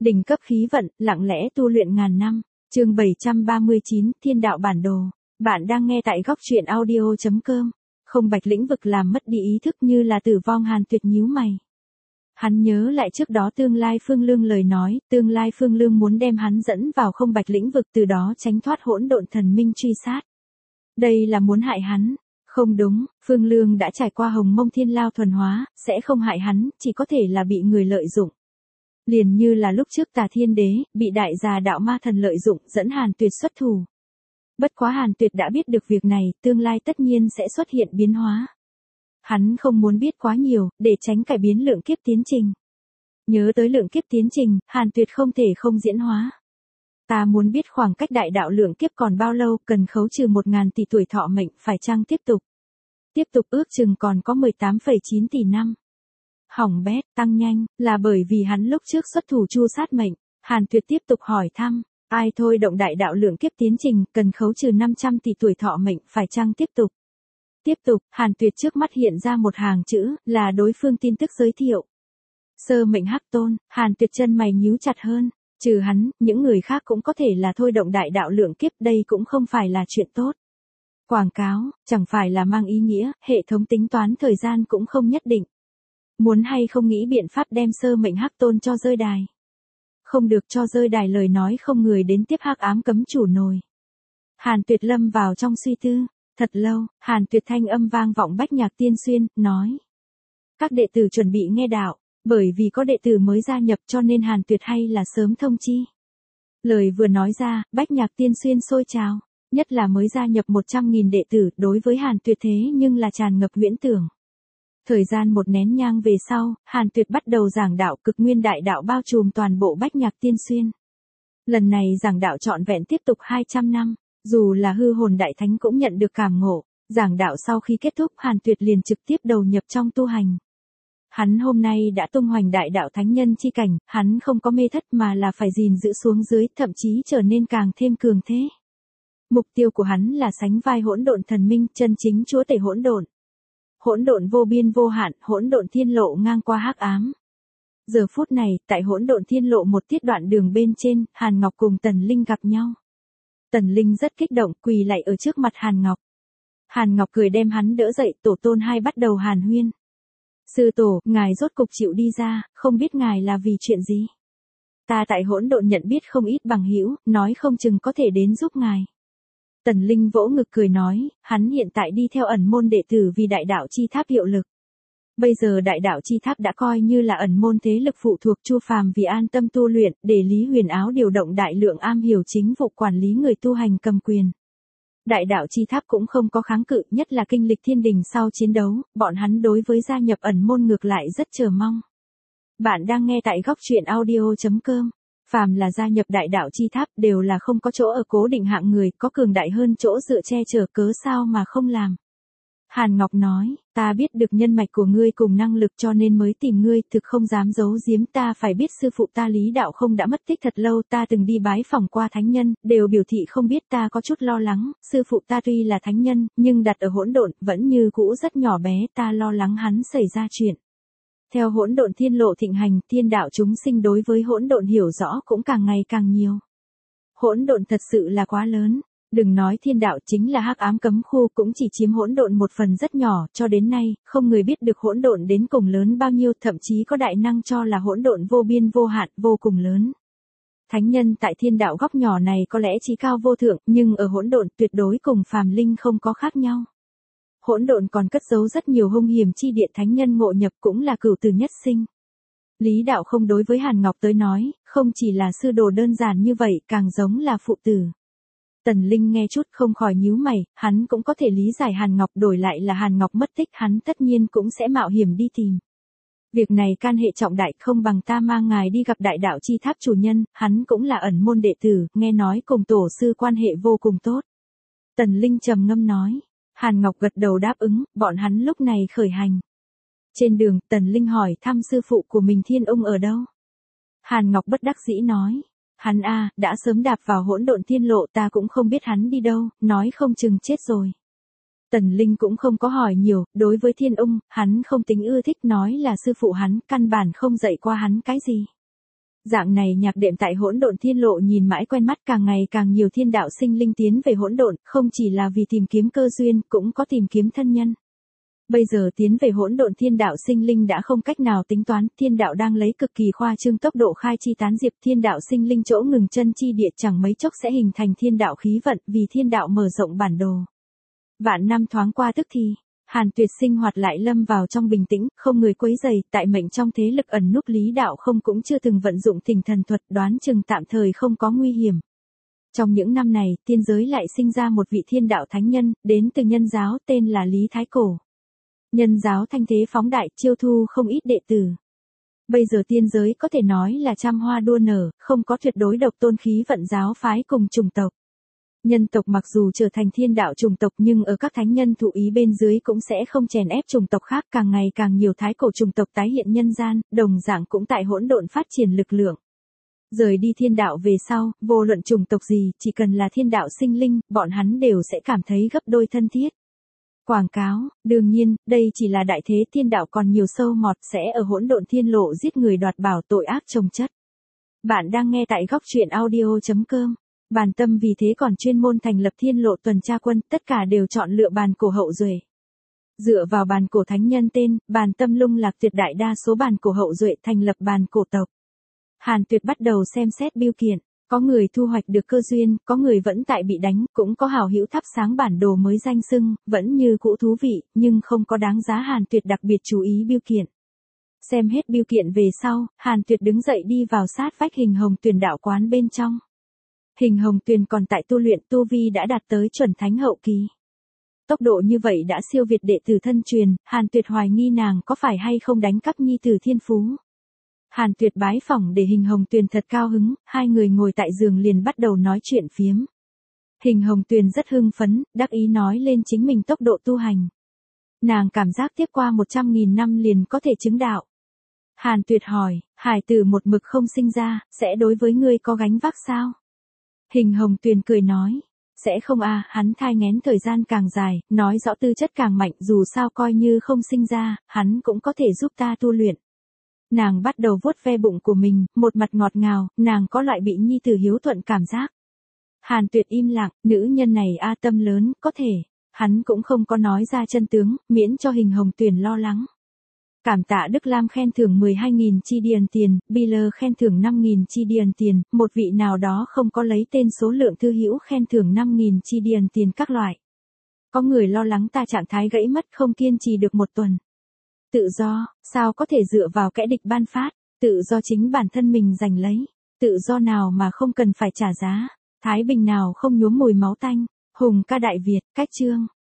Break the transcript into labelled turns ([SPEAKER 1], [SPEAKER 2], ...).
[SPEAKER 1] Đỉnh cấp khí vận, lặng lẽ tu luyện ngàn năm. Chương 739, Thiên đạo bản đồ. Bạn đang nghe tại góc truyện audio.com. Không Bạch lĩnh vực làm mất đi ý thức như là tử vong. Hàn Tuyệt nhíu mày. Hắn nhớ lại trước đó tương lai Phương Lương lời nói, tương lai Phương Lương muốn đem hắn dẫn vào Không Bạch lĩnh vực, từ đó tránh thoát hỗn độn thần minh truy sát. Đây là muốn hại hắn. Không đúng, Phương Lương đã trải qua Hồng Mông Thiên Lao thuần hóa, sẽ không hại hắn, chỉ có thể là bị người lợi dụng. Liền như là lúc trước Tà Thiên Đế, bị đại già đạo ma thần lợi dụng, dẫn Hàn Tuyệt xuất thủ. Bất quá Hàn Tuyệt đã biết được việc này, tương lai tất nhiên sẽ xuất hiện biến hóa. Hắn không muốn biết quá nhiều, để tránh cải biến lượng kiếp tiến trình. Nhớ tới lượng kiếp tiến trình, Hàn Tuyệt không thể không diễn hóa. Ta muốn biết khoảng cách đại đạo lượng kiếp còn bao lâu, cần khấu trừ 1.000 tỷ tuổi thọ mệnh, phải chăng tiếp tục? Tiếp tục ước chừng còn có 18,9 tỷ năm. Hỏng bét, tăng nhanh, là bởi vì hắn lúc trước xuất thủ chu sát mệnh. Hàn Tuyệt tiếp tục hỏi thăm, ai thôi động đại đạo lượng kiếp tiến trình, cần khấu trừ 500 tỷ tuổi thọ mệnh, phải chăng tiếp tục? Tiếp tục, Hàn Tuyệt trước mắt hiện ra một hàng chữ, là đối phương tin tức giới thiệu. Sơ mệnh Hắc Tôn. Hàn Tuyệt chân mày nhíu chặt hơn. Trừ hắn, những người khác cũng có thể là thôi động đại đạo lượng kiếp, đây cũng không phải là chuyện tốt. Quảng cáo, chẳng phải là mang ý nghĩa, hệ thống tính toán thời gian cũng không nhất định. Muốn hay không nghĩ biện pháp đem sơ mệnh Hắc Tôn cho rơi đài. Không được cho rơi đài lời nói không người đến tiếp hắc ám cấm chủ nồi. Hàn Tuyệt lâm vào trong suy tư, thật lâu, Hàn Tuyệt thanh âm vang vọng Bách Nhạc Tiên Xuyên, nói. Các đệ tử chuẩn bị nghe đạo, bởi vì có đệ tử mới gia nhập cho nên Hàn Tuyệt hay là sớm thông chi. Lời vừa nói ra, Bách Nhạc Tiên Xuyên sôi trào, nhất là mới gia nhập 100.000 đệ tử, đối với Hàn Tuyệt thế nhưng là tràn ngập huyễn tưởng. Thời gian một nén nhang về sau, Hàn Tuyệt bắt đầu giảng đạo, cực nguyên đại đạo bao trùm toàn bộ Bách Nhạc Tiên Xuyên. Lần này giảng đạo trọn vẹn tiếp tục 200 năm, dù là hư hồn đại thánh cũng nhận được cảm ngộ. Giảng đạo sau khi kết thúc, Hàn Tuyệt liền trực tiếp đầu nhập trong tu hành. Hắn hôm nay đã tung hoành đại đạo thánh nhân chi cảnh, hắn không có mê thất mà là phải gìn giữ xuống dưới, thậm chí trở nên càng thêm cường thế. Mục tiêu của hắn là sánh vai hỗn độn thần minh, chân chính chúa tể hỗn độn. Hỗn độn vô biên vô hạn, hỗn độn thiên lộ ngang qua hắc ám. Giờ phút này, tại hỗn độn thiên lộ một tiết đoạn đường bên trên, Hàn Ngọc cùng Tần Linh gặp nhau. Tần Linh rất kích động, quỳ lạy ở trước mặt Hàn Ngọc. Hàn Ngọc cười đem hắn đỡ dậy, tổ tôn hai bắt đầu hàn huyên. Sư tổ, ngài rốt cục chịu đi ra, không biết ngài là vì chuyện gì. Ta tại hỗn độn nhận biết không ít bằng hữu, nói không chừng có thể đến giúp ngài. Tần Linh vỗ ngực cười nói, hắn hiện tại đi theo ẩn môn đệ tử vì đại đạo chi tháp hiệu lực. Bây giờ đại đạo chi tháp đã coi như là ẩn môn thế lực phụ thuộc Chu Phàm vì an tâm tu luyện, để Lý Huyền Áo điều động đại lượng am hiểu chính vụ quản lý người tu hành cầm quyền. Đại đạo chi tháp cũng không có kháng cự, nhất là kinh lịch thiên đình sau chiến đấu, bọn hắn đối với gia nhập ẩn môn ngược lại rất chờ mong. Bạn đang nghe tại góc truyện audio.com. Phàm là gia nhập đại đạo chi tháp đều là không có chỗ ở cố định hạng người, có cường đại hơn chỗ dựa che chở, cớ sao mà không làm. Hàn Ngọc nói, ta biết được nhân mạch của ngươi cùng năng lực cho nên mới tìm ngươi, thực không dám giấu giếm, ta phải biết sư phụ ta Lý Đạo Không đã mất tích thật lâu, ta từng đi bái phỏng qua thánh nhân, đều biểu thị không biết, ta có chút lo lắng, sư phụ ta tuy là thánh nhân, nhưng đặt ở hỗn độn, vẫn như cũ rất nhỏ bé, ta lo lắng hắn xảy ra chuyện. Theo hỗn độn thiên lộ thịnh hành, thiên đạo chúng sinh đối với hỗn độn hiểu rõ cũng càng ngày càng nhiều. Hỗn độn thật sự là quá lớn. Đừng nói thiên đạo, chính là hắc ám cấm khu cũng chỉ chiếm hỗn độn một phần rất nhỏ, cho đến nay, không người biết được hỗn độn đến cùng lớn bao nhiêu, thậm chí có đại năng cho là hỗn độn vô biên vô hạn, vô cùng lớn. Thánh nhân tại thiên đạo góc nhỏ này có lẽ chí cao vô thượng, nhưng ở hỗn độn tuyệt đối cùng phàm linh không có khác nhau. Hỗn độn còn cất giấu rất nhiều hung hiểm chi địa, thánh nhân ngộ nhập cũng là cửu tử nhất sinh. Lý Đạo Không đối với Hàn Ngọc tới nói, không chỉ là sư đồ đơn giản như vậy, càng giống là phụ tử. Tần Linh nghe chút không khỏi nhíu mày, hắn cũng có thể lý giải Hàn Ngọc, đổi lại là Hàn Ngọc mất tích, hắn tất nhiên cũng sẽ mạo hiểm đi tìm. Việc này can hệ trọng đại, không bằng ta mang ngài đi gặp đại đạo chi tháp chủ nhân, hắn cũng là ẩn môn đệ tử, nghe nói cùng tổ sư quan hệ vô cùng tốt. Tần Linh trầm ngâm nói. Hàn Ngọc gật đầu đáp ứng, bọn hắn lúc này khởi hành. Trên đường, Tần Linh hỏi thăm sư phụ của mình Thiên Ung ở đâu. Hàn Ngọc bất đắc dĩ nói. Hắn đã sớm đạp vào hỗn độn thiên lộ, ta cũng không biết hắn đi đâu, nói không chừng chết rồi. Tần Linh cũng không có hỏi nhiều, đối với Thiên Ung, hắn không tính ưa thích, nói là sư phụ hắn, căn bản không dạy qua hắn cái gì. Dạng này nhạc đệm tại hỗn độn thiên lộ nhìn mãi quen mắt, càng ngày càng nhiều thiên đạo sinh linh tiến về hỗn độn, không chỉ là vì tìm kiếm cơ duyên, cũng có tìm kiếm thân nhân. Bây giờ tiến về hỗn độn thiên đạo sinh linh đã không cách nào tính toán, thiên đạo đang lấy cực kỳ khoa trương tốc độ khai chi tán diệp, thiên đạo sinh linh chỗ ngừng chân chi địa chẳng mấy chốc sẽ hình thành thiên đạo khí vận, vì thiên đạo mở rộng bản đồ. Vạn năm thoáng qua tức thì, Hàn Tuyệt sinh hoạt lại lâm vào trong bình tĩnh, không người quấy rầy, tại mệnh trong thế lực ẩn núp lý đạo không cũng chưa từng vận dụng thỉnh thần thuật, đoán chừng tạm thời không có nguy hiểm. Trong những năm này, tiên giới lại sinh ra một vị thiên đạo thánh nhân, đến từ nhân giáo, tên là Lý Thái Cổ. Nhân giáo thanh thế phóng đại, chiêu thu không ít đệ tử. Bây giờ tiên giới có thể nói là trăm hoa đua nở, không có tuyệt đối độc tôn khí vận giáo phái cùng chủng tộc. Nhân tộc mặc dù trở thành thiên đạo chủng tộc nhưng ở các thánh nhân thụ ý bên dưới cũng sẽ không chèn ép chủng tộc khác, càng ngày càng nhiều thái cổ chủng tộc tái hiện nhân gian, đồng dạng cũng tại hỗn độn phát triển lực lượng. Rời đi thiên đạo về sau, vô luận chủng tộc gì, chỉ cần là thiên đạo sinh linh, bọn hắn đều sẽ cảm thấy gấp đôi thân thiết. Quảng cáo, đương nhiên, đây chỉ là đại thế, thiên đạo còn nhiều sâu mọt, sẽ ở hỗn độn thiên lộ giết người đoạt bảo, tội ác chồng chất. Bạn đang nghe tại góc truyện audio.com. Bàn Tâm vì thế còn chuyên môn thành lập thiên lộ tuần tra quân, tất cả đều chọn lựa bàn cổ hậu duệ. Dựa vào bàn cổ thánh nhân tên, Bàn Tâm lung lạc tuyệt đại đa số bàn cổ hậu duệ thành lập bàn cổ tộc. Hàn Tuyệt bắt đầu xem xét bưu kiện, có người thu hoạch được cơ duyên, có người vẫn tại bị đánh, cũng có hảo hữu thắp sáng bản đồ mới danh xưng, vẫn như cũ thú vị, nhưng không có đáng giá. Hàn Tuyệt đặc biệt chú ý bưu kiện. Xem hết bưu kiện về sau, Hàn Tuyệt đứng dậy đi vào sát vách Hình Hồng Tuyền đạo quán bên trong. Hình Hồng Tuyền còn tại tu luyện, tu vi đã đạt tới chuẩn thánh hậu kỳ. Tốc độ như vậy đã siêu việt đệ tử thân truyền, Hàn Tuyệt hoài nghi nàng có phải hay không đánh cắp nhi tử thiên phú. Hàn Tuyệt bái phỏng để Hình Hồng Tuyền thật cao hứng, hai người ngồi tại giường liền bắt đầu nói chuyện phiếm. Hình Hồng Tuyền rất hưng phấn, đắc ý nói lên chính mình tốc độ tu hành. Nàng cảm giác tiếp qua 100.000 năm liền có thể chứng đạo. Hàn Tuyệt hỏi, hải tử một mực không sinh ra, sẽ đối với ngươi có gánh vác sao? Hình Hồng Tuyền cười nói, sẽ không à, hắn thai nghén thời gian càng dài, nói rõ tư chất càng mạnh, dù sao coi như không sinh ra, hắn cũng có thể giúp ta tu luyện. Nàng bắt đầu vuốt ve bụng của mình, một mặt ngọt ngào, nàng có loại bị nhi tử hiếu thuận cảm giác. Hàn Tuyệt im lặng, nữ nhân này a tâm lớn, có thể. Hắn cũng không có nói ra chân tướng, miễn cho Hình Hồng Tuyền lo lắng. Cảm tạ Đức Lam khen thưởng 12.000 chi điền tiền, Biller khen thưởng 5.000 chi điền tiền, một vị nào đó không có lấy tên số lượng thư hữu khen thưởng 5.000 chi điền tiền các loại. Có người lo lắng ta trạng thái gãy mất không kiên trì được một tuần. Tự do, sao có thể dựa vào kẻ địch ban phát, tự do chính bản thân mình giành lấy, tự do nào mà không cần phải trả giá, thái bình nào không nhuốm mùi máu tanh, hùng ca Đại Việt, cách chương.